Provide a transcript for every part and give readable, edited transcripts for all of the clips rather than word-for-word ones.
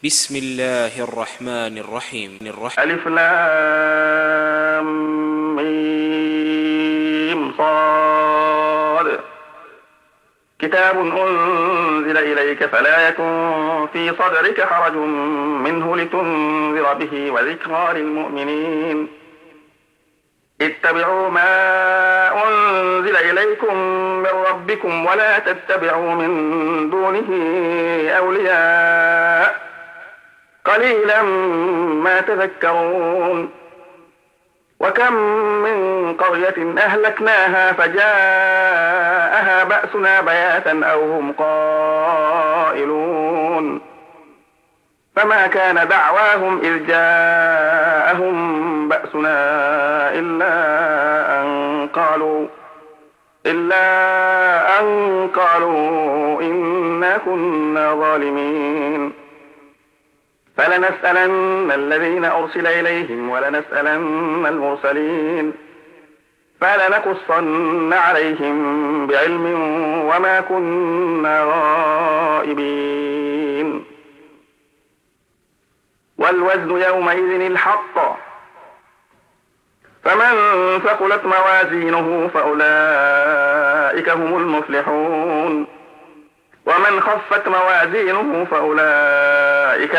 بسم الله الرحمن الرحيم. ألف لام ميم صاد. كتاب أنزل إليك فلا يكن في صدرك حرج منه لتنذر به وذكرى للمؤمنين. اتبعوا ما أنزل إليكم من ربكم ولا تتبعوا من دونه أولياء قليلا ما تذكرون. وكم من قرية أهلكناها فجاءها بأسنا بياتا أو هم قائلون. فما كان دعواهم إذ جاءهم بأسنا إلا أن قالوا إنا كنا ظالمين. فلنسألن الذين أرسل إليهم ولنسألن المرسلين فلنقصن عليهم بعلم وما كنا غائبين. والوزن يومئذ الحق فمن ثقلت موازينه فأولئك هم المفلحون ومن خفت موازينه فأولئك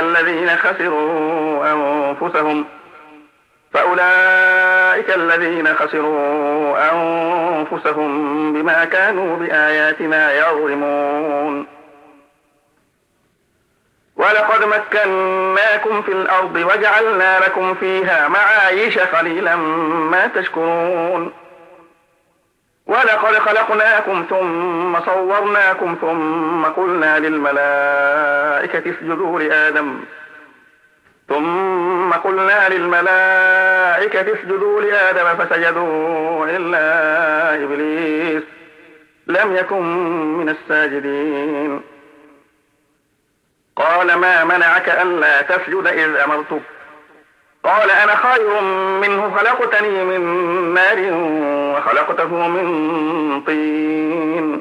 الذين خسروا أنفسهم بما كانوا بآياتنا يظلمون. ولقد مكناكم في الأرض وجعلنا لكم فيها معايش قليلا ما تشكرون. ولقد خلقناكم ثم صورناكم ثم قلنا للملائكة اسجدوا لآدم فسجدوا إلا إبليس لم يكن من الساجدين. قال ما منعك ألا تسجد إذ أمرتك؟ قال أنا خير منه خلقتني من نار وخلقته من طين.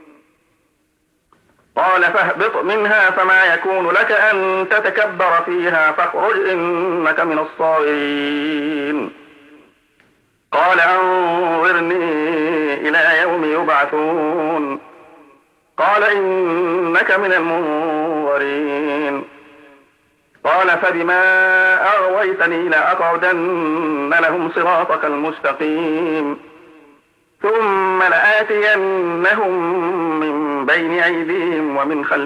قال فاهبط منها فما يكون لك أن تتكبر فيها فاخرج إنك من الصاغرين. قال أنظرني إلى يوم يبعثون. قال إنك من المنظرين. قال فبما أغويتني لأقعدن لهم صراطك المستقيم ثم لآتينهم من بين أيديهم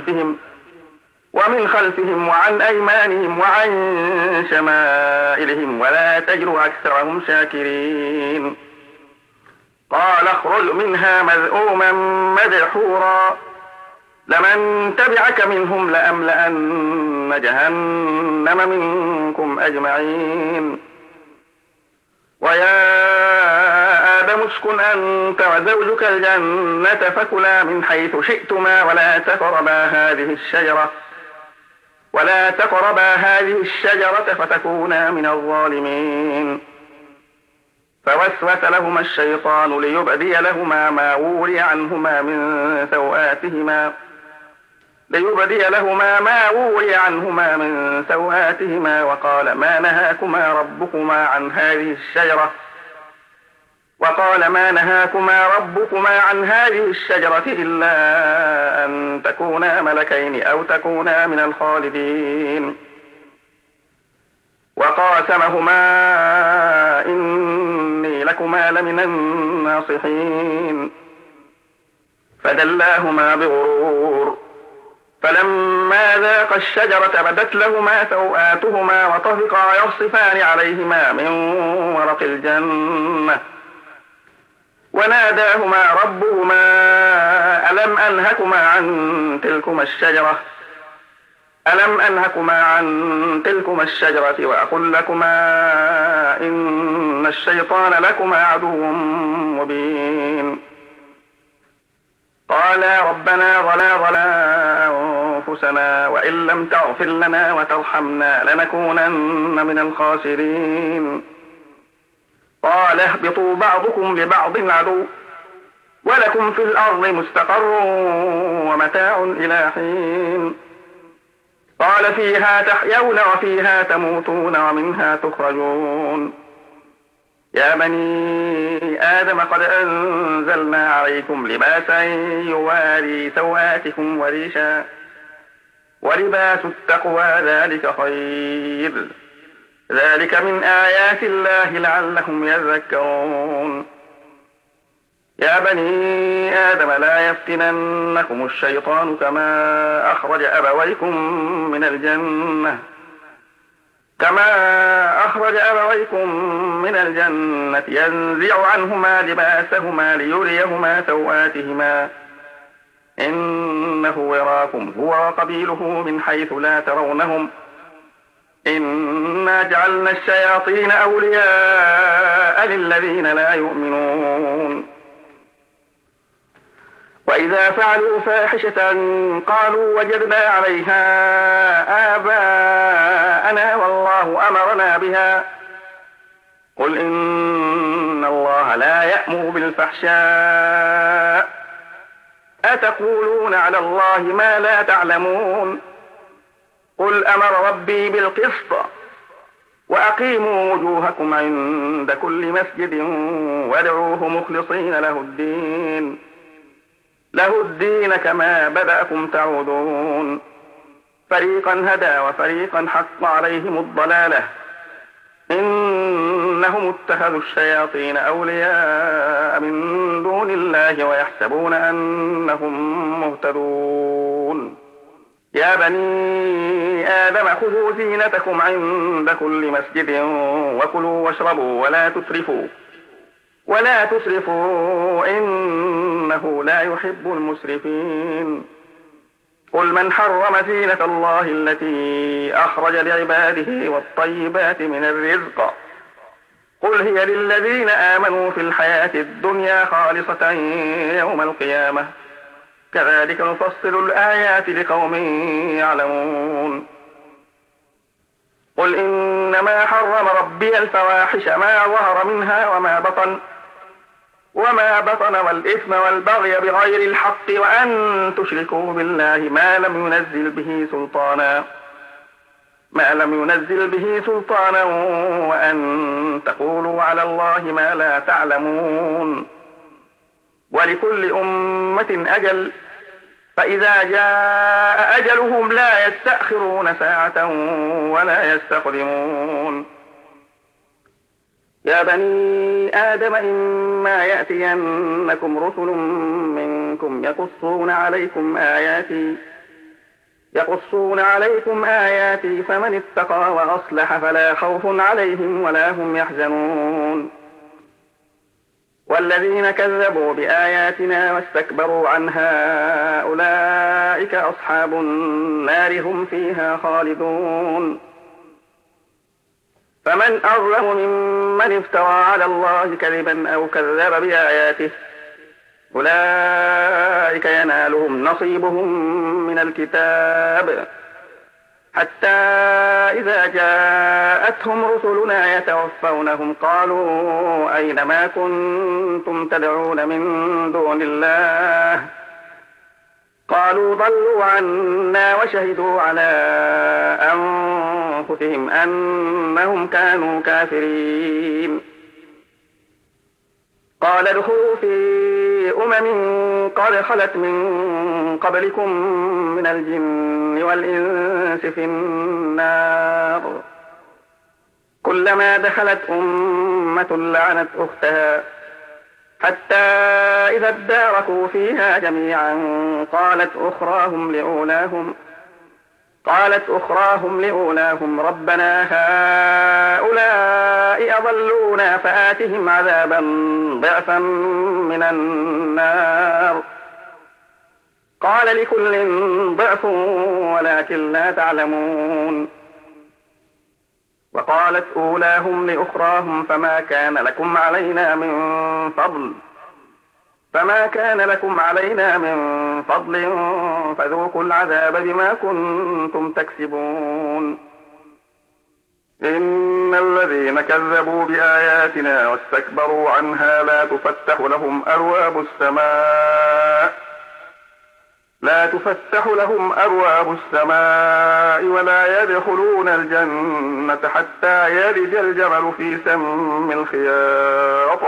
ومن خلفهم وعن أيمانهم وعن شمائلهم ولا تجد أكثرهم شاكرين. قال اخرج منها مذءوما مدحورا لمن تبعك منهم لأملأن جهنم منكم أجمعين. ويا آدم اسكن أنت وزوجك الجنة فكلا من حيث شئتما ولا تقربا هذه الشجرة فتكونا من الظالمين. فوسوس لهما الشيطان ليبدي لهما ما وري عنهما من سوآتهما وقال ما نهاكما ربكما عن هذه الشجرة إلا أن تكونا ملكين أو تكونا من الخالدين. وقاسمهما إني لكما لمن الناصحين. فدلاهما بغرور فلما ذاقا الشجرة بدت لهما سوآتهما وطفقا يخصفان عليهما من ورق الجنة وناداهما ربهما ألم أنهكما عن تلكما الشجرة وأقل لكما إن الشيطان لكما عدو مبين. قالا ربنا ظلمنا أنفسنا وإن لم تغفر لنا وترحمنا لنكونن من الخاسرين. قال اهبطوا بعضكم لبعض عدو ولكم في الأرض مستقر ومتاع إلى حين. قال فيها تحيون وفيها تموتون ومنها تخرجون. يا بني آدم قد أنزلنا عليكم لباسا يواري سوآتكم وريشا ولباس التقوى ذلك خير ذلك من آيات الله لعلهم يذكرون. يا بني آدم لا يفتننكم الشيطان كما أخرج أبويكم من الجنة ينزع عنهما لباسهما ليريهما سوآتهما إنه يراكم هو وقبيله من حيث لا ترونهم إنا جعلنا الشياطين أولياء للذين لا يؤمنون. وإذا فعلوا فاحشة قالوا وجدنا عليها آباءنا والله أمرنا بها قل إن الله لا يأمر بالفحشاء أتقولون على الله ما لا تعلمون. قل أمر ربي بالقسط وأقيموا وجوهكم عند كل مسجد وادعوه مخلصين له الدين كما بدأكم تعودون. فريقا هدى وفريقا حق عليهم الضلالة إنهم اتخذوا الشياطين أولياء من دون الله ويحسبون أنهم مهتدون. يا بني آدم خذوا زينتكم عند كل مسجد وكلوا واشربوا ولا تسرفوا إنه لا يحب المسرفين. قل من حرم زينة الله التي أخرج لعباده والطيبات من الرزق قل هي للذين آمنوا في الحياة الدنيا خالصة يوم القيامة كذلك نفصل الآيات لقوم يعلمون. قل إنما حرم ربي الفواحش ما ظهر منها وما بطن والإثم والبغي بغير الحق وأن تشركوا بالله ما لم ينزل به سلطانا وأن تقولوا على الله ما لا تعلمون. ولكل أمة أجل فإذا جاء أجلهم لا يستأخرون ساعة ولا يستقدمون. يا بني آدم إما يأتينكم رسل منكم يقصون عليكم آياتي فمن اتقى وأصلح فلا خوف عليهم ولا هم يحزنون. والذين كذبوا بآياتنا واستكبروا عنها أولئك أصحاب النار هم فيها خالدون. فمن أظلم ممن افترى على الله كذبا أو كذب بآياته أولئك ينالهم نصيبهم من الكتاب حتى إذا جاءتهم رسلنا يتوفونهم قالوا أين ما كنتم تدعون من دون الله قالوا ضلوا عنا وشهدوا على أنفسهم أنهم كانوا كافرين. قال ادخلوا في قد خلت من قبلكم من الجن والإنس في النار كلما دخلت أمة لعنت أختها حتى إذا اداركوا فيها جميعا قالت أخراهم لأولاهم ربنا هؤلاء أضلونا فآتهم عذابا ضعفا من النار قال لكل ضعف ولكن لا تعلمون. وقالت أولاهم لأخراهم فما كان لكم علينا من فضل فذوقوا العذاب بما كنتم تكسبون. إن الذين كذبوا بآياتنا واستكبروا عنها لا تفتح لهم لا تفتح لهم أبواب السماء ولا يدخلون الجنة حتى يلج الجمل في سم الخياط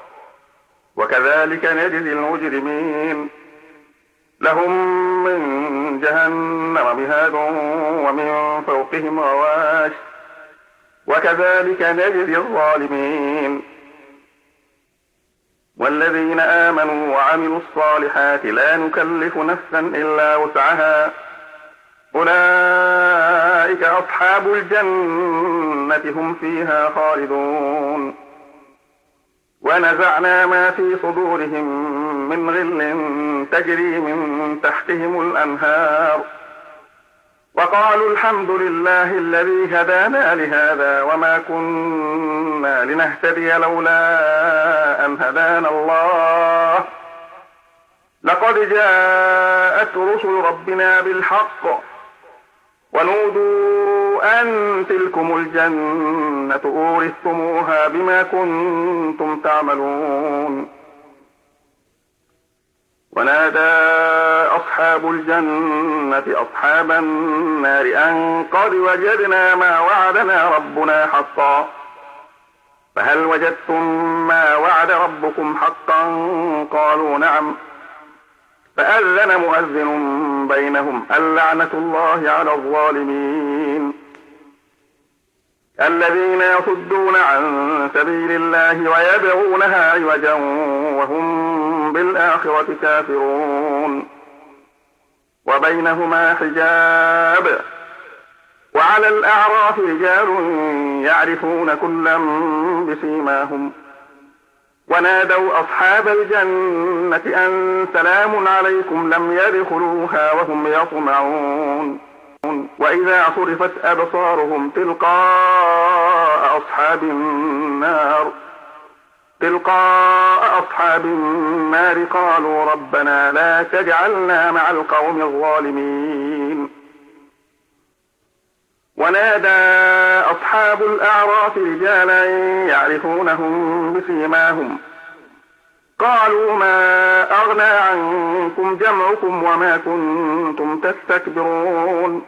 وكذلك نجزي المجرمين لهم من جهنم مهاد ومن فوقهم غواش وكذلك نجزي الظالمين والذين آمنوا وعملوا الصالحات لا نكلف نفسا إلا وسعها أولئك أصحاب الجنة هم فيها خالدون ونزعنا ما في صدورهم من غل تجري من تحتهم الأنهار وقالوا الحمد لله الذي هدانا لهذا وما كنا لنهتدي لولا أن هدانا الله لقد جاءت رسل ربنا بالحق ونودوا أن تلكم الجنة أورثتموها بما كنتم تعملون ونادى أصحاب الجنة أصحاب النار أن قد وجدنا ما وعدنا ربنا حقا فهل وجدتم ما وعد ربكم حقا قالوا نعم فأذن مؤذن بينهم اللعنة الله على الظالمين الذين يصدون عن سبيل الله ويبغونها عوجا وهم بالآخرة كافرون وبينهما حجاب وعلى الأعراف رجال يعرفون كلا بسيماهم ونادوا أصحاب الجنة أن سلام عليكم لم يدخلوها وهم يطمعون وإذا صرفت أبصارهم تلقاء أصحاب النار قالوا ربنا لا تجعلنا مع القوم الظالمين ونادى أصحاب الأعراف رجالا يعرفونهم بسيماهم قالوا ما أغنى عنكم جمعكم وما كنتم تستكبرون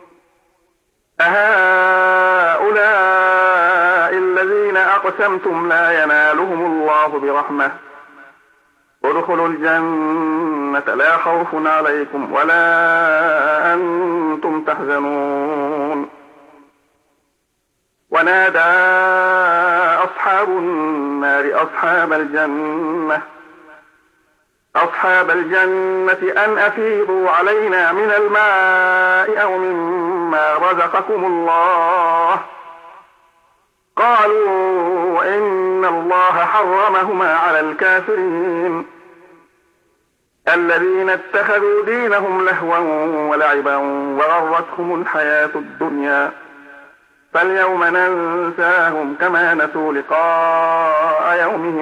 أهؤلاء الذين أقسمتم لا ينالهم الله برحمة ادخلوا الجنة لا خوف عليكم ولا أنتم تحزنون ونادى أصحاب النار أصحاب الجنة أن أفيضوا علينا من الماء أو مما رزقكم الله قالوا إن الله حرمهما على الكافرين الذين اتخذوا دينهم لهوا ولعبا وغرتهم الحياة الدنيا فاليوم ننساهم كما نسوا لقاء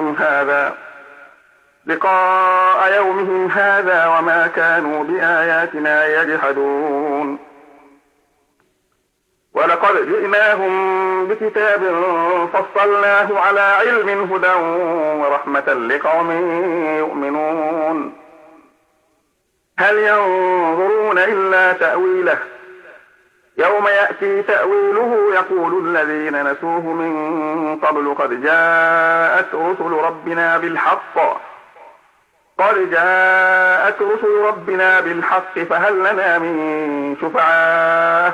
يومهم هذا وما كانوا بآياتنا يجحدون ولقد جئناهم بكتاب فصلناه على علم هدى ورحمة لقوم يؤمنون هل ينظرون إلا تأويله يوم يأتي تأويله يقول الذين نسوه من قبل قد جاءت رسل ربنا بالحق فهل لنا من شفعاء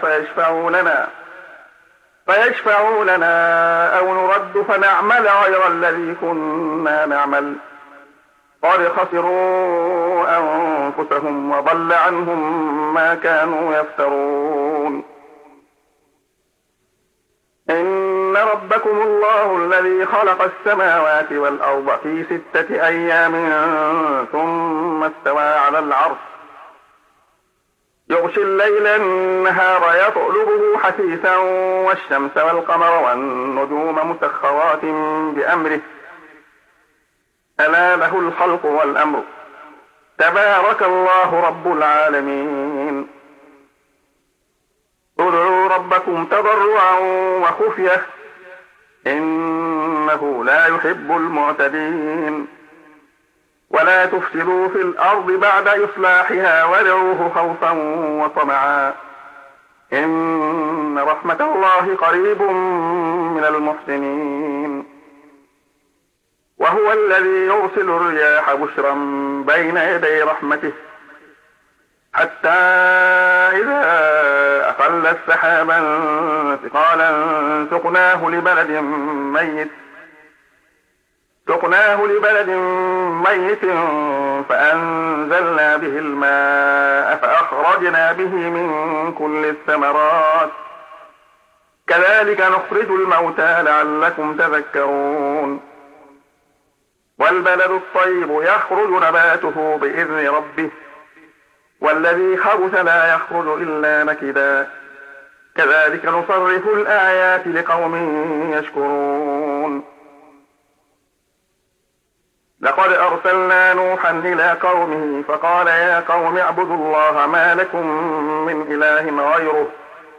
فيشفعوا لنا أو نرد فنعمل غير الذي كنا نعمل قد خسروا أنفسهم وضل عنهم ما كانوا يفترون إن ربكم الله الذي خلق السماوات والأرض في 6 أيام ثم استوى على العرش يغشي الليل النهار يطلبه حثيثا والشمس والقمر والنجوم مسخرات بأمره ألا له الخلق والأمر تبارك الله رب العالمين ادعوا ربكم تضرعا وخفية إنه لا يحب المعتدين ولا تفسدوا في الأرض بعد إصلاحها وادعوه خوفا وطمعا إن رحمة الله قريب من المحسنين. وهو الذي يرسل الرياح بشرا بين يدي رحمته حتى إذا أقلت سحابا ثقالا سقناه لبلد ميت فأنزلنا به الماء فأخرجنا به من كل الثمرات كذلك نخرج الموتى لعلكم تذكرون. والبلد الطيب يخرج نباته بإذن ربه والذي خبث لا يخرج إلا نكدا كذلك نصرف الآيات لقوم يشكرون. لقد أرسلنا نوحا إلى قومه فقال يا قوم اعبدوا الله ما لكم من إله غيره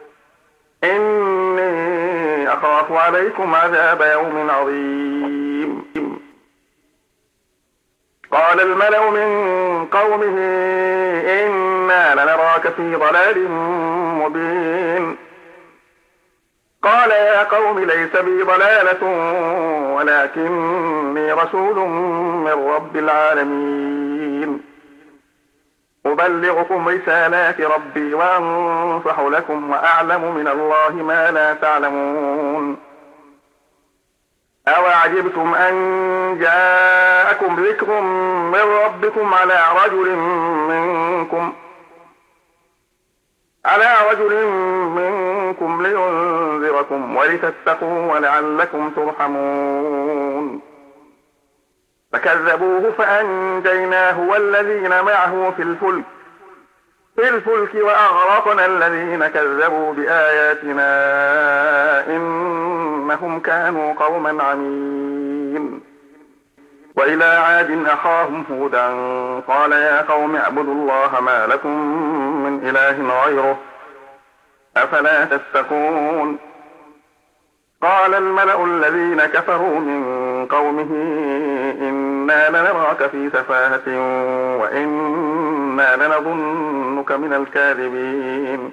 إني أخاف عليكم عذاب يوم عظيم. قال الملأ من قومه إنا لنراك في ضلال مبين. قال يا قوم ليس بي ضلالة ولكني رسول من رب العالمين أبلغكم رسالات ربي وأنصح لكم وأعلم من الله ما لا تعلمون. أوعجبتم أن جاءكم ذكر من ربكم على رجل منكم لينذركم ولتتقوا ولعلكم ترحمون. فكذبوه فأنجيناه والذين معه في الفلك وأغرقنا الذين كذبوا بآياتنا إنهم كانوا قوما عمين. وإلى عاد أخاهم هودا قال يا قوم اعبدوا الله ما لكم من إله غيره أفلا تتقون. قال الملأ الذين كفروا من قومه إنا لنراك في سفاهة وإنا لنظنك من الكاذبين.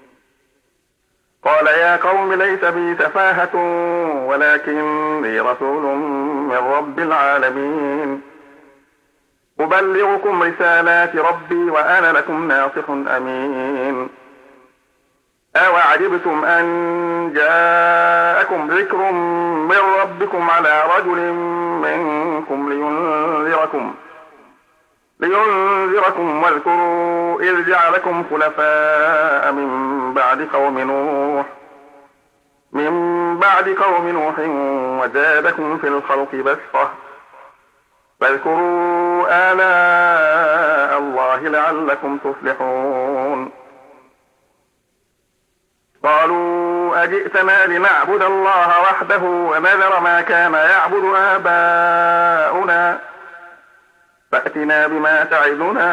قال يا قوم ليس بي سفاهة ولكني رسول من رب العالمين أبلغكم رسالات ربي وأنا لكم ناصح أمين. أوعجبتم أن جاءكم ذكر من ربكم على رجل منكم لينذركم واذكروا إذ جعلكم خلفاء من بعد قوم نوح وزادكم في الخلق بسطة فاذكروا آلاء الله لعلكم تفلحون. قالوا أجئتنا لنعبد الله وحده ونذر ما كان يعبد آباؤنا فأتنا بما تعدنا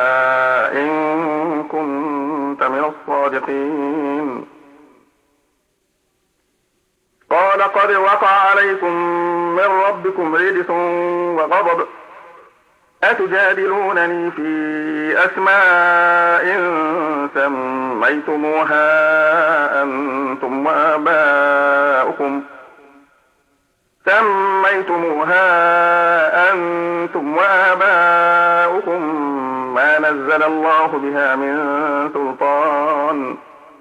إن كنت من الصادقين. قال قد وقع عليكم من ربكم رجس وغضب أتجادلونني في أسماء سميتموها أنتم وآباؤكم ما نزل الله بها من سلطان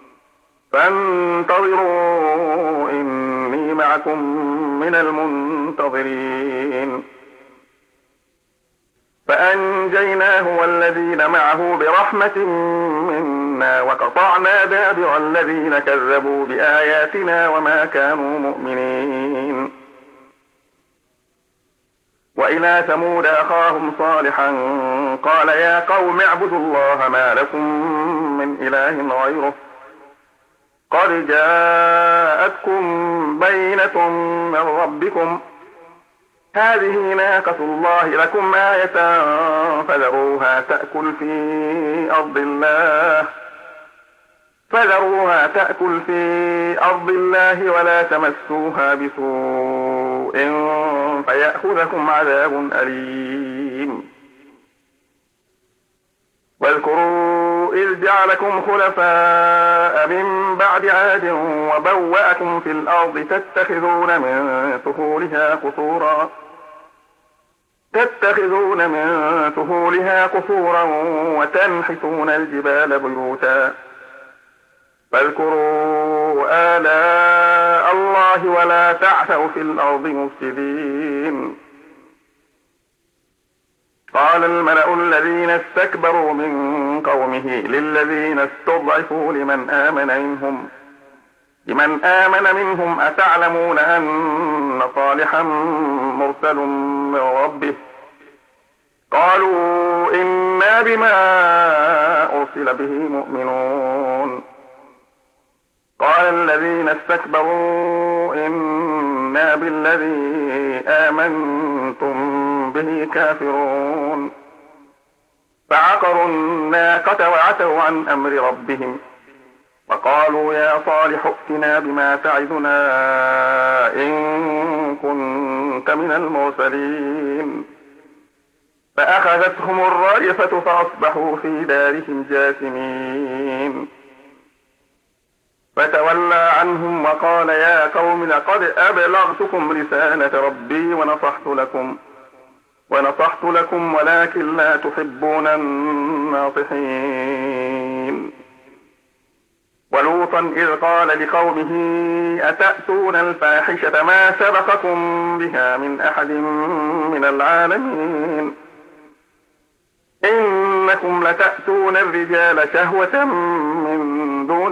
فانتظروا إني معكم من المنتظرين. فأنجيناه والذين معه برحمة منا وقطعنا دابر الذين كذبوا بآياتنا وما كانوا مؤمنين. وإلى ثمود أخاهم صالحا قال يا قوم اعبدوا الله ما لكم من إله غيره قد جاءتكم بينة من ربكم هذه ناقة الله لكم آية فذروها تأكل في أرض الله ولا تمسوها بسوء فيأخذكم عذاب أليم. واذكروا إذ جعلكم خلفاء من بعد عاد وبوأكم في الأرض تتخذون من سهولها قصورا وتنحتون الجبال بيوتا فاذكروا آلاء الله ولا تعثوا في الأرض مفسدين. قال الملأ الذين استكبروا من قومه للذين استضعفوا لمن آمن منهم أتعلمون أن صالحا مرسل من ربه؟ قالوا إنا بما أرسل به مؤمنون. قال الذين استكبروا إنا بالذي آمنتم به كافرون. فعقروا الناقة وعتوا عن أمر ربهم وقالوا يا صالح ائتنا بما تعدنا إن كنت من المرسلين. فأخذتهم الرجفة فأصبحوا في دارهم جاثمين. فتولى عنهم وقال يا قوم لقد أبلغتكم رسالة ربي ونصحت لكم ولكن لا تحبون الناصحين. ولوطا إذ قال لقومه أتأتون الفاحشة ما سبقكم بها من أحد من العالمين إنكم لتأتون الرجال شهوة من دون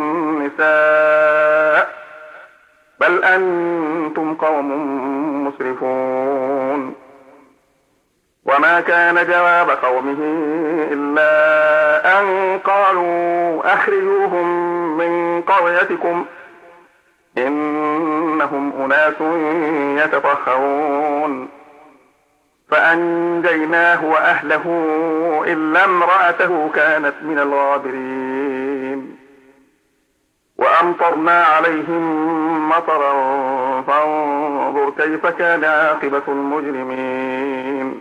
النساء بل أنتم قوم مسرفون. وما كان جواب قومه إلا أن قالوا أخرجوهم من قريتكم إنهم أناس يتطهرون. فأنجيناه وأهله إلا امرأته كانت من الغابرين. وأمطرنا عليهم مطرا فانظر كيف كان عاقبة المجرمين.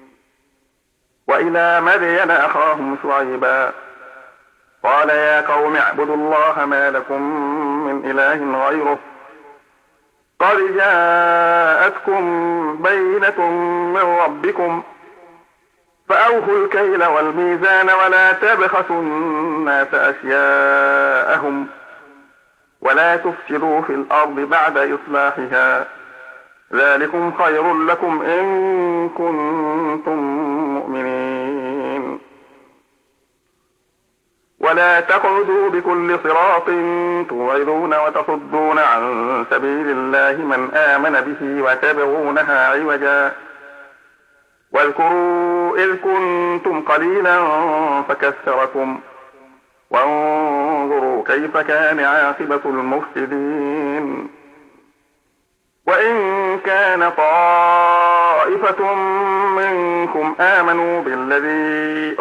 وإلى مدين أخاهم شعيبا قال يا قوم اعبدوا الله ما لكم من إله غيره قد جاءتكم بينة من ربكم فأوفوا الكيل والميزان ولا تبخسوا الناس أشياءهم ولا تفسدوا في الأرض بعد إصلاحها ذلكم خير لكم إن كنتم مؤمنين. ولا تقعدوا بكل صراط توعدون وتصدون عن سبيل الله من آمن به وتبغونها عوجا واذكروا إذ كنتم قليلا فكثركم وانظروا كيف كان عاقبة المفسدين. وإن كان طائفة منكم آمنوا بالذي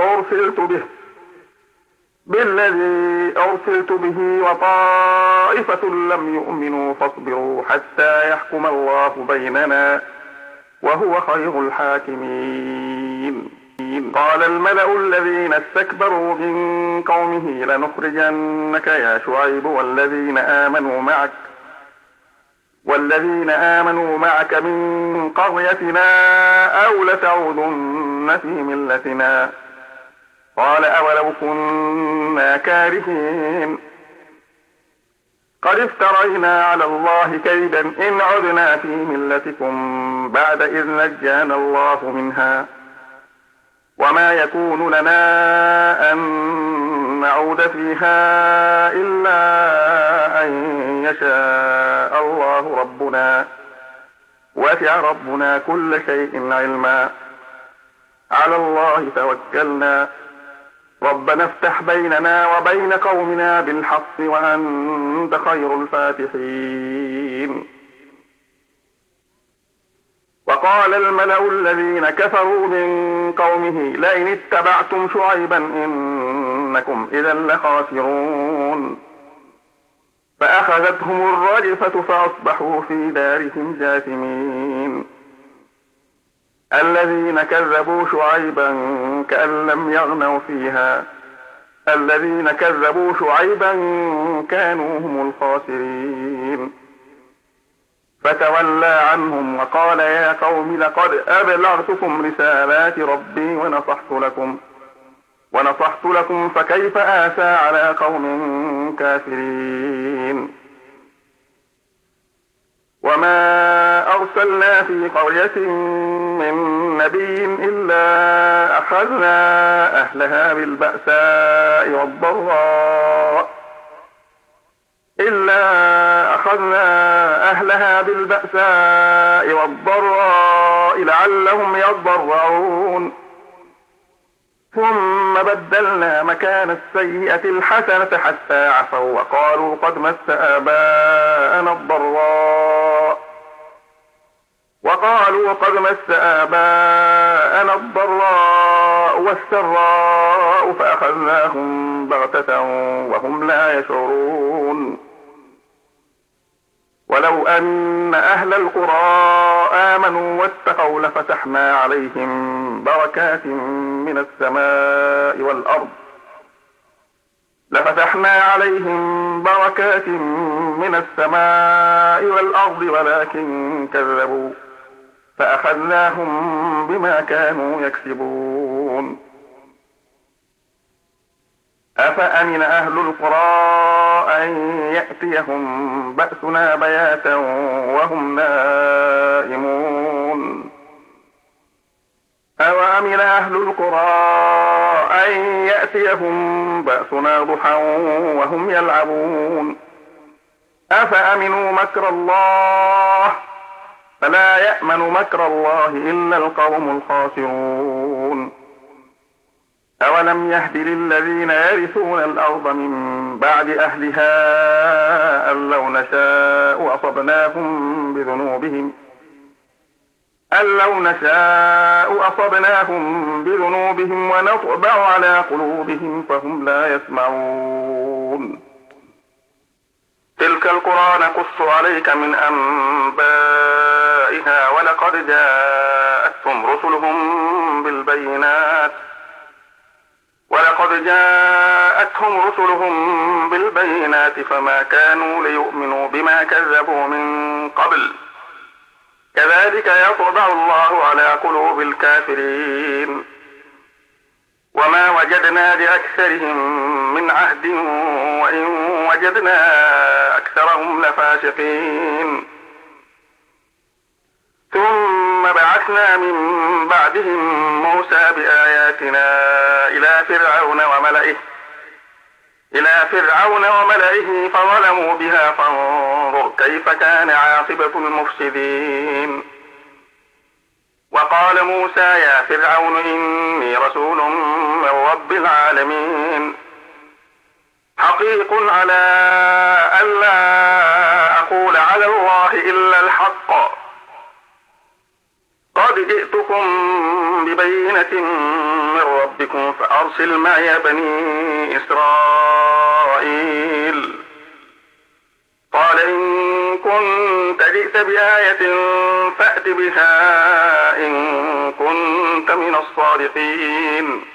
أرسلت به وطائفة لم يؤمنوا فاصبروا حتى يحكم الله بيننا وهو خير الحاكمين. قال الملأ الذين استكبروا من قومه لنخرجنك يا شعيب والذين آمنوا معك من قريتنا أو لتعودن في ملتنا قال أولو كنا كارهين قد افترينا على الله كيدا إن عدنا في ملتكم بعد إذ نجانا الله منها وما يكون لنا أن نعود فيها إلا أن يشاء الله ربنا وسع ربنا كل شيء علما على الله توكلنا ربنا افتح بيننا وبين قومنا بالحق وأنت خير الفاتحين. وقال الملأ الذين كفروا من قومه لئن اتبعتم شعيبا إنكم إذا لخاسرون. فأخذتهم الرجفة فأصبحوا في دارهم جاثمين. الذين كذبوا شعيبا كأن لم يغنوا فيها الذين كذبوا شعيبا كانوا هم الخاسرين. فتولى عنهم وقال يا قوم لقد أبلغتكم رسالات ربي ونصحت لكم فكيف آسى على قوم كافرين. وما أرسلنا في قرية من نبي إلا أخذنا أهلها بالبأساء والضراء لعلهم يضرعون. ثم بدلنا مكان السيئة الحسنة حتى عفوا وقالوا قد مس آباءنا الضراء والسراء فأخذناهم بغتة وهم لا يشعرون. ولو أن أهل القرى آمنوا واتقوا لفتحنا عليهم بركات من السماء والأرض ولكن كذبوا فأخذناهم بما كانوا يكسبون. أفأمن أهل القرى أن يأتيهم بأسنا بياتا وهم نائمون. أوأمن أهل القرى أن يأتيهم بأسنا ضحى وهم يلعبون. أفأمنوا مكر الله فلا يأمن مكر الله إلا القوم الخاسرون. أولم يهد للذين يرثون الأرض من بعد أهلها أن لو نشاء أصبناهم بذنوبهم ونطبع على قلوبهم فهم لا يسمعون. تلك القرى نقص عليك من أنبائها ولقد جاءتهم رسلهم بالبينات فما كانوا ليؤمنوا بما كذبوا من قبل كذلك يطبع الله على قلوب الكافرين. وما وجدنا لأكثرهم من عهد وإن وجدنا أكثرهم لفاسقين. ثم بعثنا من بعدهم موسى بآياتنا إلى فرعون وملئه فظلموا بها فانظر كيف كان عاقبة المفسدين. وقال موسى يا فرعون إني رسول من رب العالمين حقيق على ألا أقول على الله إلا الحق قد جئتكم ببينة من ربكم فأرسل معي بني إسرائيل. قال إن كنت جئت بآية فأت بها إن كنت من الصادقين.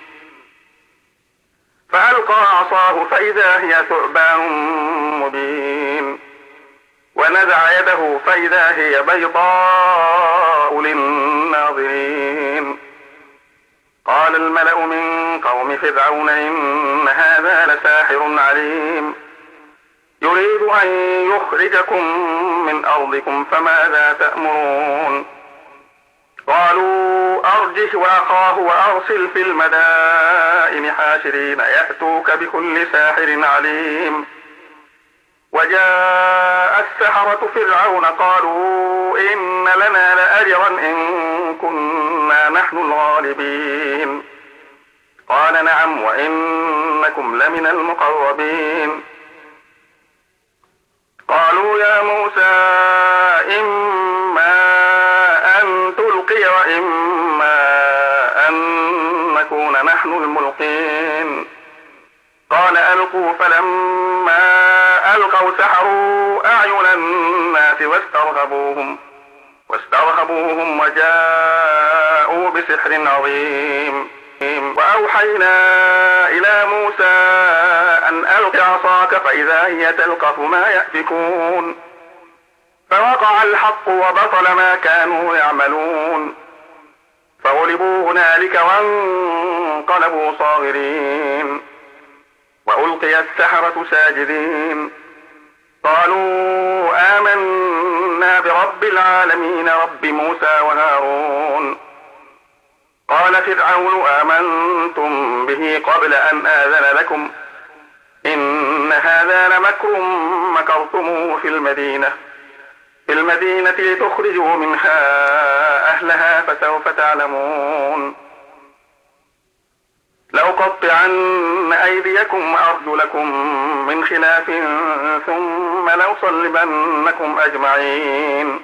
فألقى عصاه فإذا هي ثعبان مبين ونزع يده فإذا هي بيضاء للناظرين. قال الملأ من قوم فرعون إن هذا لساحر عليم يريد أن يخرجكم من أرضكم فماذا تأمرون. قالوا أرجه وأخاه وأرسل في المدائن حاشرين يأتوك بكل ساحر عليم. وجاء السحرة فرعون قالوا إن لنا لأجرا إن كنا نحن الغالبين. قال نعم وإنكم لمن المقربين. قالوا يا موسى إما أن تلقي وإما أن نكون نحن الملقين. قال ألقوا فلما ألقوا سحروا أعين الناس واسترهبوهم وجاءوا بسحر عظيم. وأوحينا إلى موسى أن ألق عصاك فإذا هي تلقف ما يأفكون فوقع الحق وبطل ما كانوا يعملون فغلبوا هنالك وانقلبوا صاغرين وألقي السحرة ساجدين قالوا آمنا برب العالمين رب موسى وهارون. قال فرعون آمنتم به قبل أن آذن لكم إن هذا لمكر مكرتموه في المدينة لتخرجوا منها أهلها فسوف تعلمون. لأقطعن أيديكم وأرجلكم من خلاف ثم لأصلبنكم أجمعين.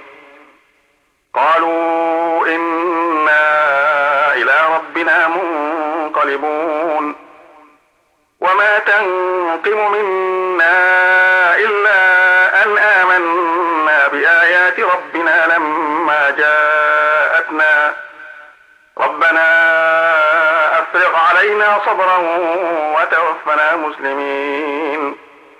قالوا إنا إلى ربنا منقلبون. وما تنقم منا إلا أن آمنا بآيات ربنا لما جاءتنا ربنا أفرغ علينا صبرا وتوفنا مسلمين.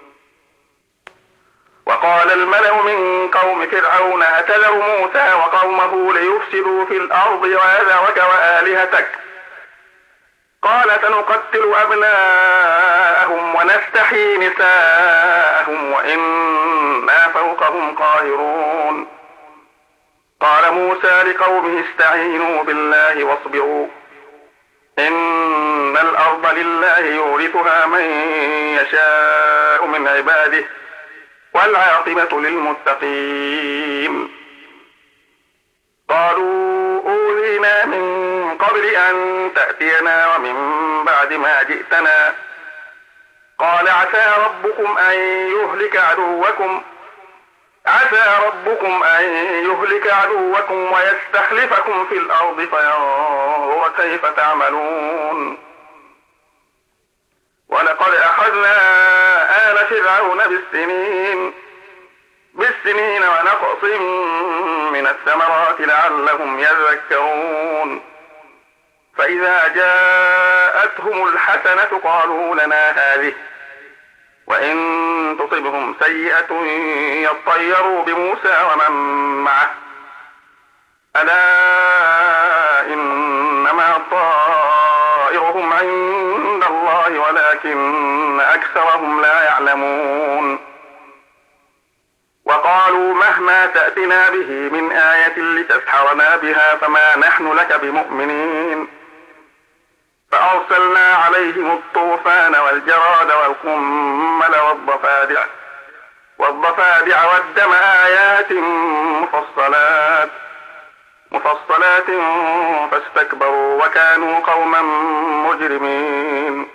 وقال الملأ من قوم فرعون أتذر موسى وقومه ليفسدوا في الأرض ويذرك وآلهتك قال سنقتل أبناءهم ونستحيي نساءهم وإنا فوقهم قاهرون. قال موسى لقومه استعينوا بالله واصبروا إن الأرض لله يورثها من يشاء من عباده والعاقبة للمتقين. قالوا أوذينا من قبل أن تأتينا ومن بعد ما جئتنا قال عسى ربكم أن يهلك عدوكم ويستخلفكم في الأرض فينظر كيف تعملون. ولقد أخذنا آل فرعون بالسنين ونقص من الثمرات لعلهم يذكرون. فإذا جاءتهم الحسنة قالوا لنا هذه وإن تصبهم سيئة يطيروا بموسى ومن معه ألا إنما طائرهم عند الله ولكن أكثرهم لا يعلمون. وقالوا مهما تأتنا به من آية لتسحرنا بها فما نحن لك بمؤمنين. فأرسلنا عليهم الطوفان والجراد والقمل والضفادع والدم آيات مفصلات فاستكبروا وكانوا قوما مجرمين.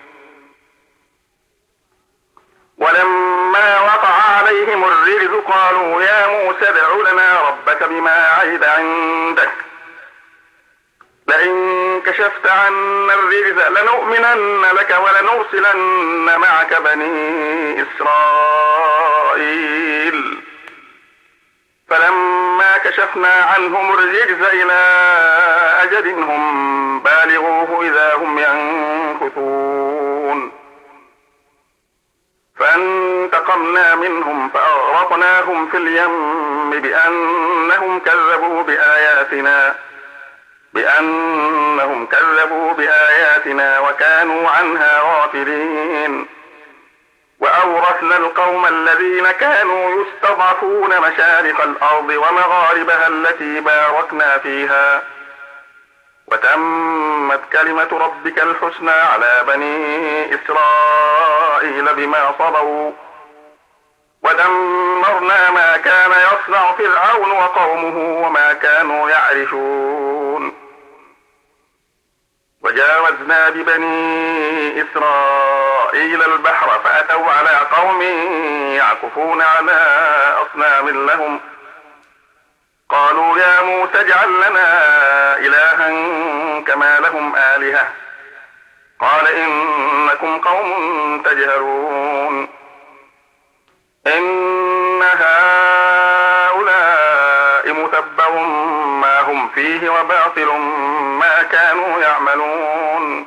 ولما وقع عليهم الرجز قالوا يا موسى ادع لنا ربك بما عهد عندك لئن كشفت عنا الرجز لنؤمنن لك ولنرسلن معك بني إسرائيل. فلما كشفنا عنهم الرجز إلى أجل هم بالغوه إذا هم ينكثون. فانتقمنا منهم فأغرقناهم في اليم بأنهم كذبوا بآياتنا وكانوا عنها غافلين. وأورثنا القوم الذين كانوا يستضعفون مشارق الأرض ومغاربها التي باركنا فيها وتمت كلمة ربك الحسنى على بني إسرائيل بما صبروا ودمرنا ما كان يصنع فرعون وقومه وما كانوا يعرشون. وجاوزنا ببني إسرائيل البحر فأتوا على قوم يعكفون على أصنام لهم قالوا يا موسى اجعل لنا إلها كما لهم آلهة قال إنكم قوم تجهلون. إن هؤلاء متبر ما هم فيه وباطل ما كانوا يعملون.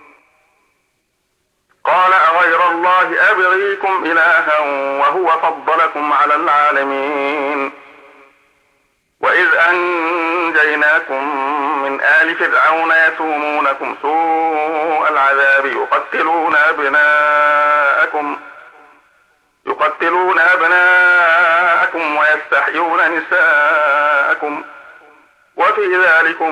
قال أغير الله أبغيكم إلها وهو فضلكم على العالمين. وإذ أنجيناكم من آل فرعون يسومونكم سوء العذاب يقتلون أبناءكم ويستحيون نساءكم وفي ذلكم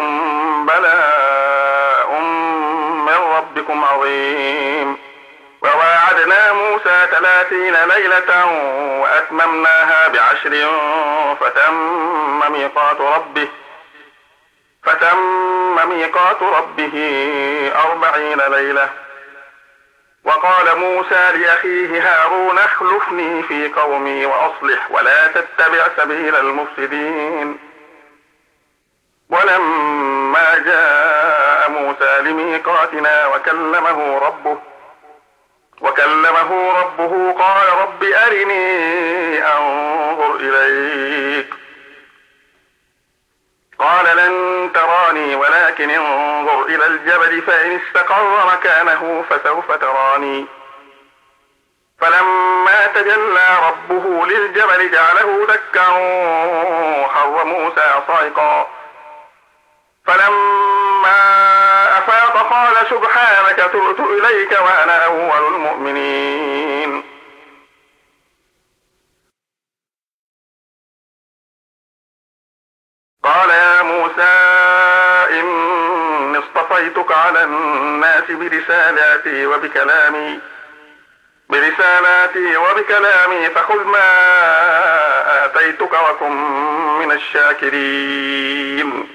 بلاء من ربكم عظيم. وواعدنا موسى 30 ليلة وأتممناها ب10 فتم ميقات ربه 40 ليلة. وقال موسى لأخيه هارون اخلفني في قومي وأصلح ولا تتبع سبيل المفسدين. ولما جاء موسى لميقاتنا وكلمه ربه قال رب أرني أنظر إليك. قال لن تراني ولكن انظر إلى الجبل فإن استقر مكانه فسوف تراني. فلما تجلى ربه للجبل جعله دكا وخر موسى صعقا. فلما أفاق قال سبحانك تبت إليك وأنا أول المؤمنين. قال يا موسى إني اصطفيتك على الناس برسالاتي وبكلامي فخذ ما آتيتك وكن من الشاكرين.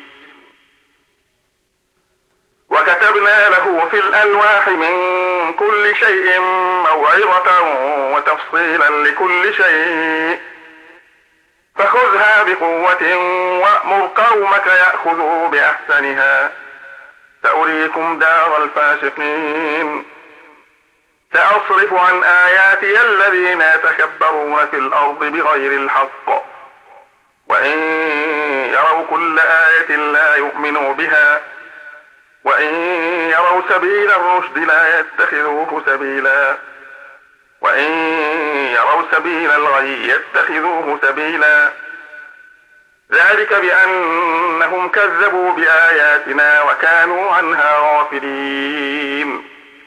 وكتبنا له في الألواح من كل شيء موعظة وتفصيلا لكل شيء فخذها بقوة وأمر قومك يأخذوا بأحسنها سأريكم دار الفاسقين. سأصرف عن آياتي الذين يتكبرون في الأرض بغير الحق وإن يروا كل آية لا يؤمنوا بها وإن يروا سبيل الرشد لا يتخذوه سبيلا وإن يروا سبيل الغي يتخذوه سبيلا. ذلك بأنهم كذبوا بآياتنا وكانوا عنها غافلين.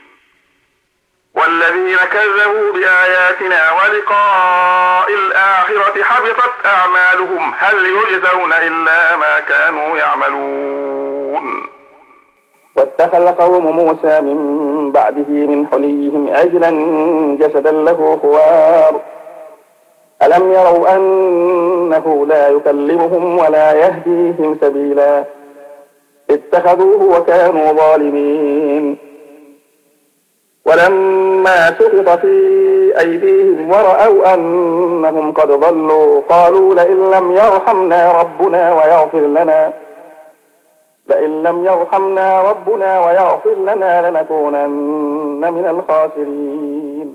والذين كذبوا بآياتنا ولقاء الآخرة حبطت أعمالهم هل يجزون إلا ما كانوا يعملون. واتخذ قوم موسى من بعده من حليهم عجلا جسدا له خوار ألم يروا أنه لا يكلمهم ولا يهديهم سبيلا اتخذوه وكانوا ظالمين. ولما سقط في أيديهم ورأوا أنهم قد ضلوا قالوا لئن لم يرحمنا ربنا ويغفر لنا لنكونن من الخاسرين.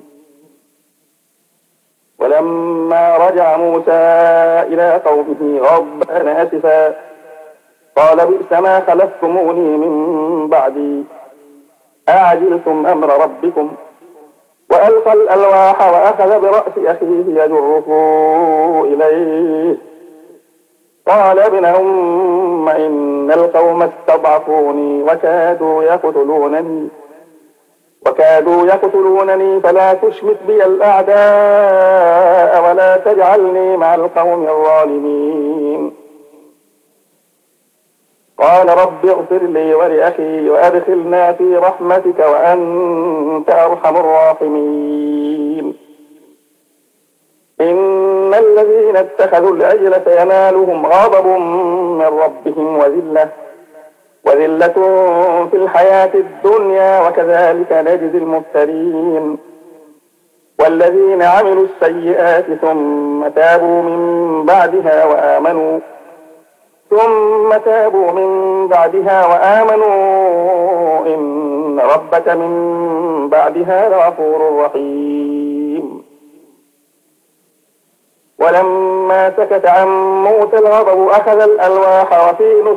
ولما رجع موسى إلى قومه غضبان آسفا قال بئس ما خلفتموني من بعدي أعجلتم أمر ربكم وألقى الألواح وأخذ برأس أخيه يجره إليه قال ابن أم إن القوم استضعفوني وكادوا يقتلونني فلا تشمت بي الأعداء ولا تجعلني مع القوم الظالمين. قال رب اغفر لي ولأخي وأدخلنا في رحمتك وأنت أرحم الراحمين. إن الذين اتخذوا العجل سينالهم غضب من ربهم وذلة في الحياة الدنيا وكذلك نجزي المفترين. والذين عملوا السيئات ثم تابوا من بعدها وآمنوا إن ربك من بعدها لغفور رحيم. ولما سكت عن موسى الغضب أخذ الألواح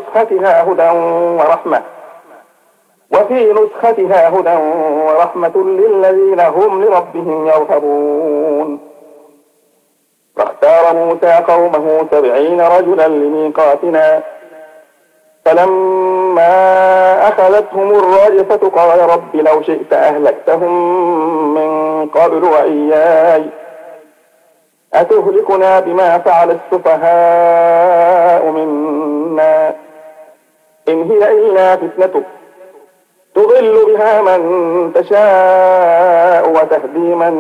وفي نسختها هدى ورحمة للذين هم لربهم يرهبون. فاختار موسى قومه 70 رجلا لميقاتنا، فلما أخذتهم الرجفة قال رب لو شئت أهلكتهم من قبل وإياي أتهلكنا بما فعل السفهاء منا إن هي إلا فتنتك تضل بها من تشاء وتهدي من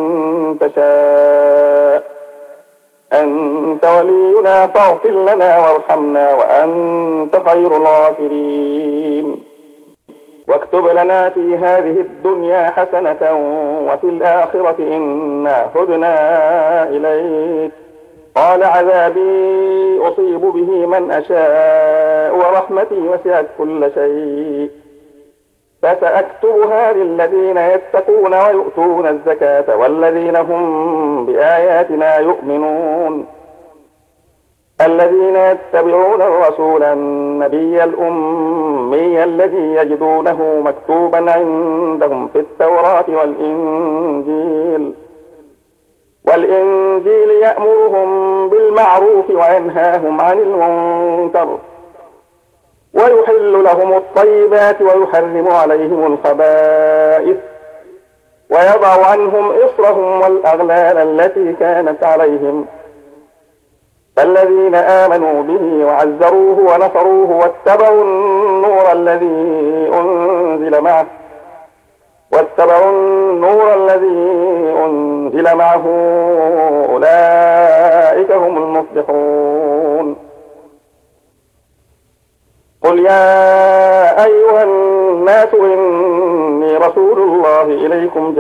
تشاء أنت ولينا فاغفر لنا وارحمنا وأنت خير الغافرين. واكتب لنا في هذه الدنيا حسنة وفي الآخرة إنا هدنا إليك. قال عذابي أصيب به من أشاء ورحمتي وسعت كل شيء فسأكتبها للذين يتقون ويؤتون الزكاة والذين هم بآياتنا يؤمنون. الذين يتبعون الرسول النبي الأمي الذي يجدونه مكتوبا عندهم في التوراة والإنجيل يأمرهم بالمعروف وينهاهم عن المنكر ويحل لهم الطيبات ويحرم عليهم الخبائث ويضع عنهم إصرهم والأغلال التي كانت عليهم. فالذين آمنوا به وعزروه ونصروه واتبعوا النور الذي أنزل معه أولئك هم المفلحون. قل يا أيها الناس إني رسول الله إليكم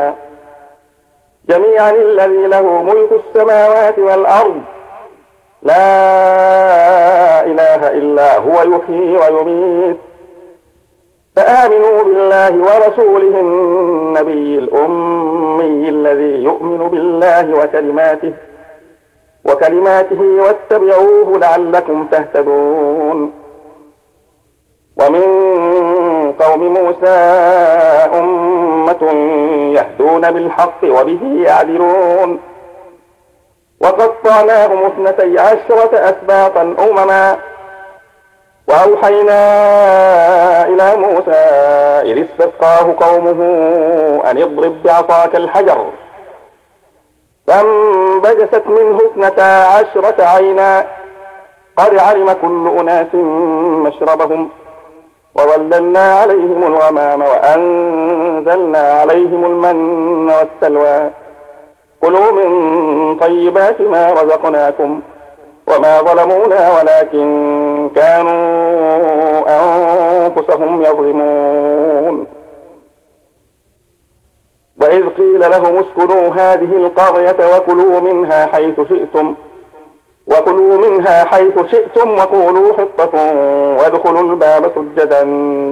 جميعا الذي له ملك السماوات والأرض لا إله إلا هو يحيي ويميت. فآمنوا بالله ورسوله النبي الأمي الذي يؤمن بالله وكلماته واتبعوه لعلكم تهتدون. ومن قوم موسى أمة يهدون بالحق وبه يعدلون. وقطعناهم 12 أسباطا أمما وأوحينا إلى موسى إذ استسقاه قومه أن اضرب بعصاك الحجر فانبجست منه 12 عينا قد علم كل أناس مشربهم وظللنا عليهم الغمام وأنزلنا عليهم المن والسلوى كلوا من طيبات ما رزقناكم وما ظلمونا ولكن كانوا أنفسهم يظلمون. وإذ قيل لهم اسكنوا هذه القرية وكلوا منها حيث شئتم وقولوا حطة وادخلوا الباب سجدا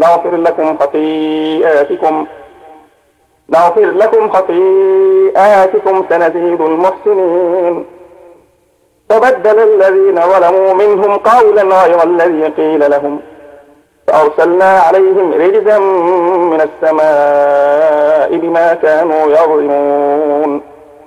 نغفر لكم خطيئاتكم سنزيد المحسنين. فبدل الذين ظلموا منهم قولا غير الذي قيل لهم فأرسلنا عليهم رجزا من السماء بما كانوا يظلمون.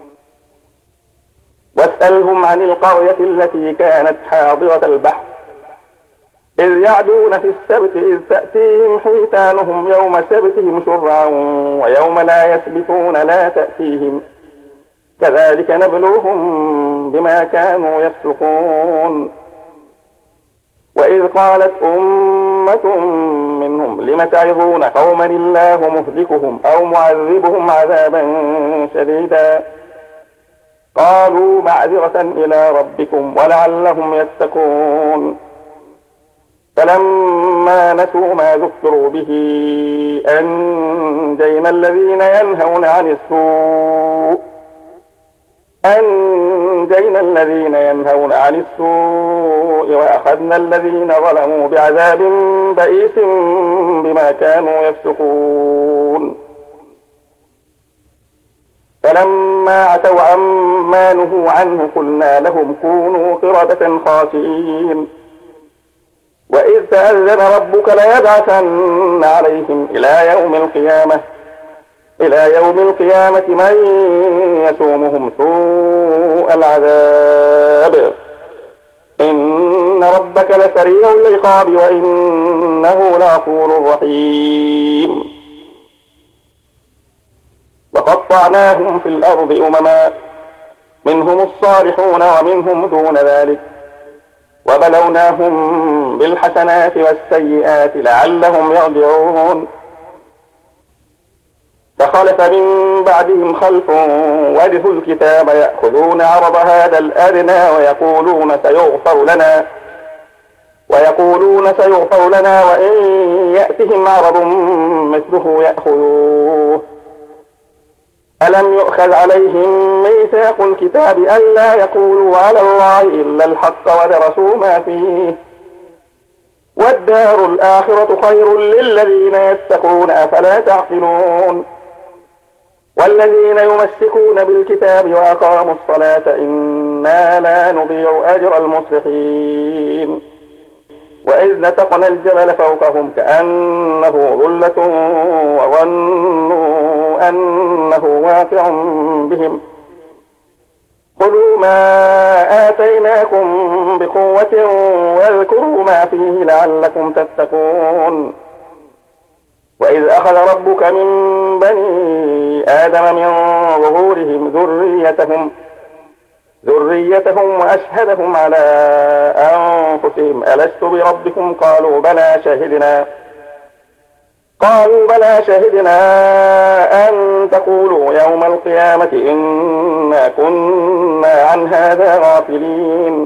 واسألهم عن القرية التي كانت حاضرة البحر إذ يعدون في السبت إذ تأتيهم حيتانهم يوم سبتهم شرعا ويوم لا يسبتون لا تأتيهم كذلك نبلوهم بما كانوا يفسقون. وإذ قالت أمة منهم لم تعظون قوما الله مهلكهم أو معذبهم عذابا شديدا قالوا معذرة إلى ربكم ولعلهم يتقون. فلما نسوا ما ذكروا به أنجينا الذين ينهون عن السوء وأخذنا الذين ظلموا بعذاب بئيس بما كانوا يفسقون. فلما عتوا عما نهوا عنه قلنا لهم كونوا قردة خاسئين وإذ تأذن ربك ليبعثن عليهم إلى يوم القيامة من يسومهم سوء العذاب إن ربك لسريع العقاب وإنه لغفور رحيم وقطعناهم في الأرض أمما منهم الصالحون ومنهم دون ذلك وبلوناهم بالحسنات والسيئات لعلهم يرجعون فخلف من بعدهم خلف ورثوا الكتاب يأخذون عرض هذا الأدنى ويقولون سيغفر لنا وإن يأتهم عرض مثله يأخذوه ألم يؤخذ عليهم ميثاق الكتاب ألا يقولوا على الله إلا الحق ودرسوا ما فيه والدار الآخرة خير للذين يتقون أفلا تعقلون والذين يمسكون بالكتاب وأقاموا الصلاة إنا لا نضيع أجر المصلحين وإذ نتقنا الجبل فوقهم كأنه ظلة وظنوا أنه واقع بهم خذوا ما آتيناكم بقوة واذكروا ما فيه لعلكم تتقون وإذ أخذ ربك من بني آدم من ظهورهم ذريتهم وأشهدهم على أنفسهم ألست بربكم قالوا بلى شهدنا أن تقولوا يوم القيامة إنا كنا عن هذا غافلين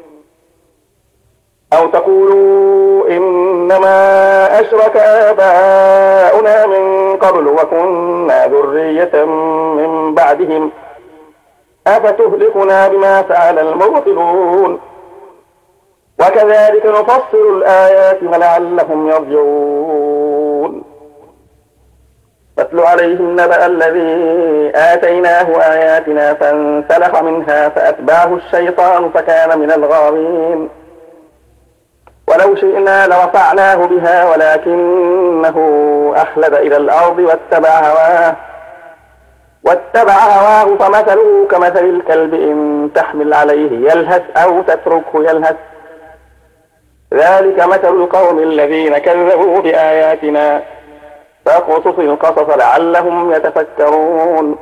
أو تقولوا إنما أشرك آباؤنا من قبل وكنا ذرية من بعدهم أفتهلكنا بما فعل المبطلون وكذلك نفصل الآيات ولعلهم يرجعون فاتل عليهم نبأ الذي آتيناه آياتنا فانسلخ منها فأتبعه الشيطان فكان من الغاوين ولو شئنا لرفعناه بها ولكنه أخلد إلى الأرض واتبع هواه فمثله كمثل الكلب إن تحمل عليه يلهث أو تتركه يلهث ذلك مثل القوم الذين كذبوا بآياتنا فاقصص القصص لعلهم يتفكرون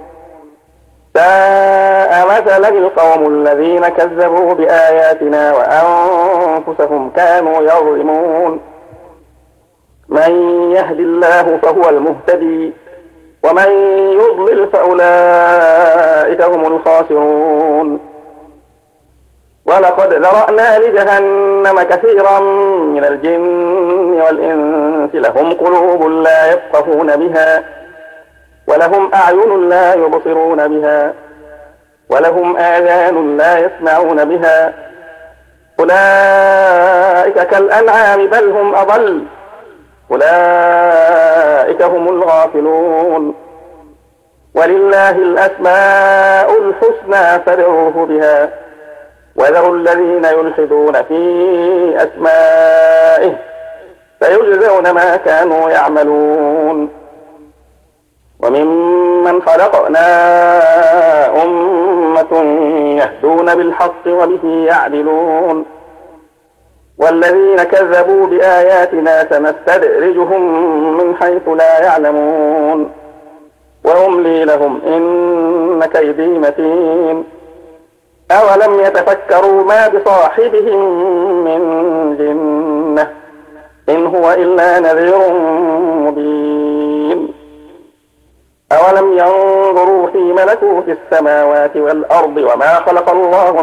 ساء مثلا القوم الذين كذبوا بآياتنا وأنفسهم كانوا يظلمون من يهد الله فهو المهتدي ومن يضلل فأولئك هم الخاسرون ولقد ذرأنا لجهنم كثيرا من الجن والإنس لهم قلوب لا يفقهون بها ولهم أعين لا يبصرون بها ولهم آذان لا يسمعون بها أولئك كالأنعام بل هم أضل أولئك هم الغافلون ولله الأسماء الحسنى فادعوه بها وذروا الذين يلحدون في أسمائه سيجزون ما كانوا يعملون وممن خلقنا أمة يهدون بالحق وبه يعدلون والذين كذبوا بآياتنا سنستدرجهم من حيث لا يعلمون وأملي لهم إن كيدي متين أولم يتفكروا ما بصاحبهم من جنة إن هو إلا نذير مبين أولم ينظروا في ملكوت السماوات والأرض وما خلق الله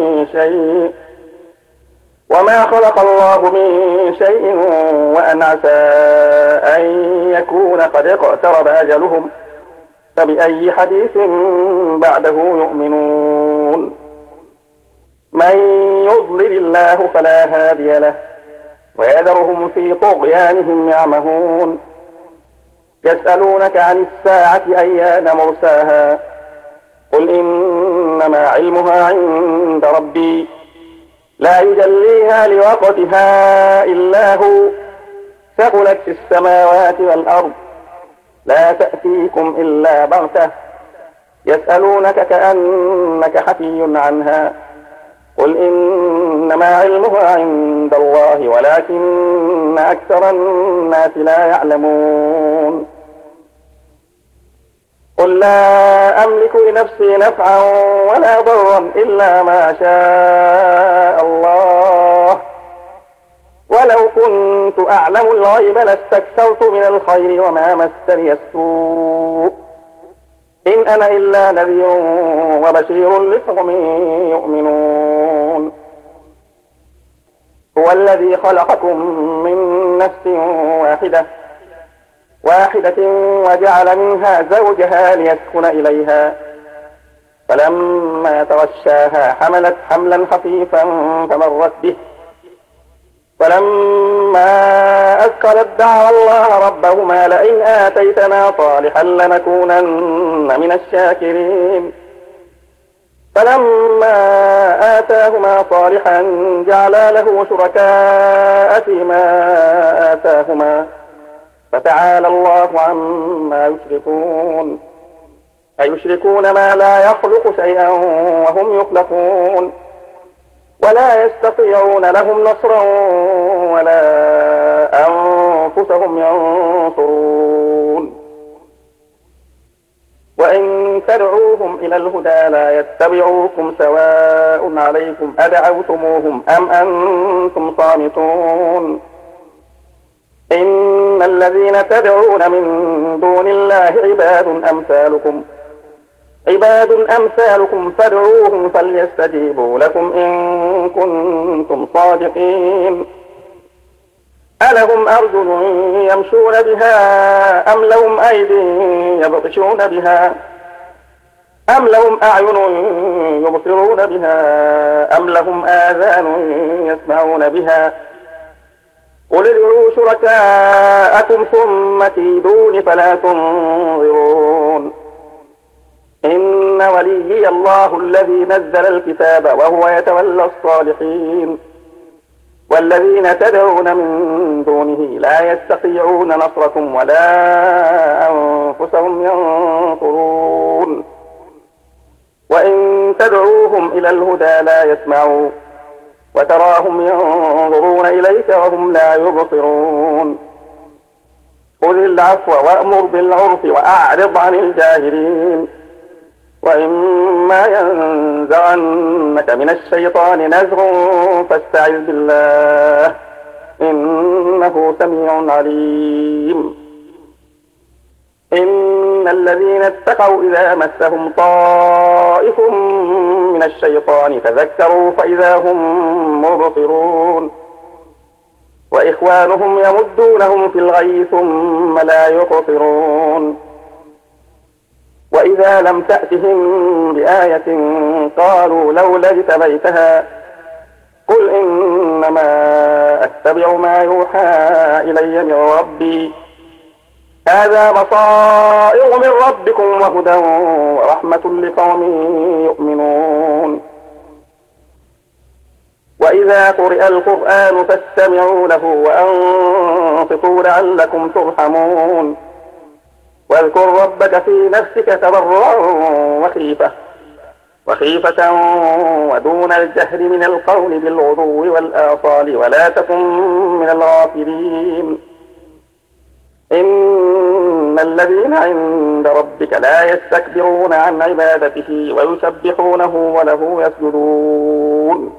من شيء وأن عسى أن يكون قد اقترب أجلهم فبأي حديث بعده يؤمنون من يضلل الله فلا هادي له ويذرهم في طغيانهم يعمهون يسألونك عن الساعة أيان مرساها قل إنما علمها عند ربي لا يجليها لوقتها إلا هو ثقلت في السماوات والأرض لا تأتيكم إلا بغتة يسألونك كأنك حفي عنها قل إنما علمها عند الله ولكن أكثر الناس لا يعلمون قل لا أملك لنفسي نفعا ولا ضرا إلا ما شاء الله ولو كنت أعلم الغيب لاستكثرت من الخير وما مسني السوء إن أنا إلا نذير وبشير لقوم يؤمنون هو الذي خلقكم من نفس واحدة وجعل منها زوجها ليسكن إليها فلما تغشاها حملت حملا خفيفا فمرت به فلما أثقلت دعوا الله ربهما لئن آتيتنا صالحا لنكونن من الشاكرين فلما آتاهما صالحا جعلا له شركاء فيما آتاهما فتعالى الله عما يشركون أيشركون ما لا يخلق شيئا وهم يخلقون ولا يستطيعون لهم نصرا ولا أنفسهم ينصرون وإن تدعوهم إلى الهدى لا يتبعوكم سواء عليكم أدعوتموهم أم أنتم صامتون إن الذين تدعون من دون الله عباد أمثالكم فادعوهم فليستجيبوا لكم إن كنتم صادقين ألهم أرجل يمشون بها أم لهم أيد يبطشون بها أم لهم أعين يبصرون بها أم لهم آذان يسمعون بها قل ادعوا شركاءكم ثم كيدون فلا تنظرون إن وليي الله الذي نزل الكتاب وهو يتولى الصالحين والذين تدعون من دونه لا يستطيعون نصركم ولا أنفسهم ينصرون وإن تدعوهم إلى الهدى لا يسمعوا وتراهم ينظرون إليك وهم لا يبصرون خذ العفو وأمر بالعرف وأعرض عن الجاهلين وإما ينزغنك من الشيطان نزغ فاستعذ بالله إنه سميع عليم إن الذين اتقوا إذا مسهم طائف من الشيطان تذكروا فإذا هم مبصرون وإخوانهم يمدونهم في الغي ثم لا يقصرون وإذا لم تأتهم بآية قالوا لولا اجتبيتها قل إنما أتبع ما يوحى إلي من ربي هذا بصائر من ربكم وهدى ورحمة لقوم يؤمنون وإذا قرئ القرآن فاستمعوا له وأنصتوا لعلكم ترحمون واذكر ربك في نفسك تضرعا وخيفة ودون الجهر من القول بالغدو والآصال ولا تكن من الغافلين إن الذين عند ربك لا يستكبرون عن عبادته ويسبحونه وله يسجدون